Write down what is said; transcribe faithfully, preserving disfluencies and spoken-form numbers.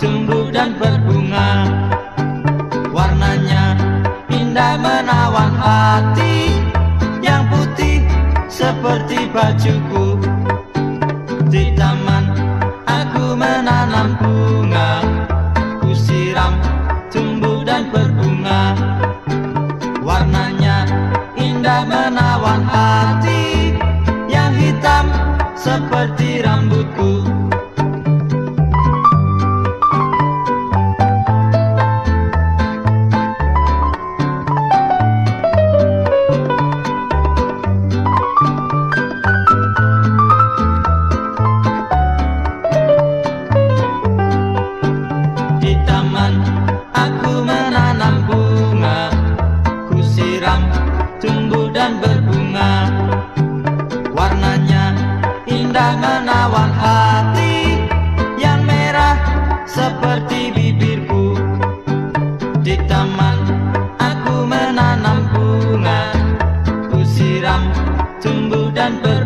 tumbuh dan berbunga. Warnanya indah menawan hati, yang putih seperti bajuku. Di taman aku menanam bunga, ku siram tumbuh dan berbunga. Warnanya indah menawan hati, yang hitam seperti rambutku. Di taman aku menanam bunga, ku siram tumbuh dan berbunga. Warnanya indah menawan hati, yang merah seperti bibirku. Di taman aku menanam bunga, ku siram tumbuh dan berbunga.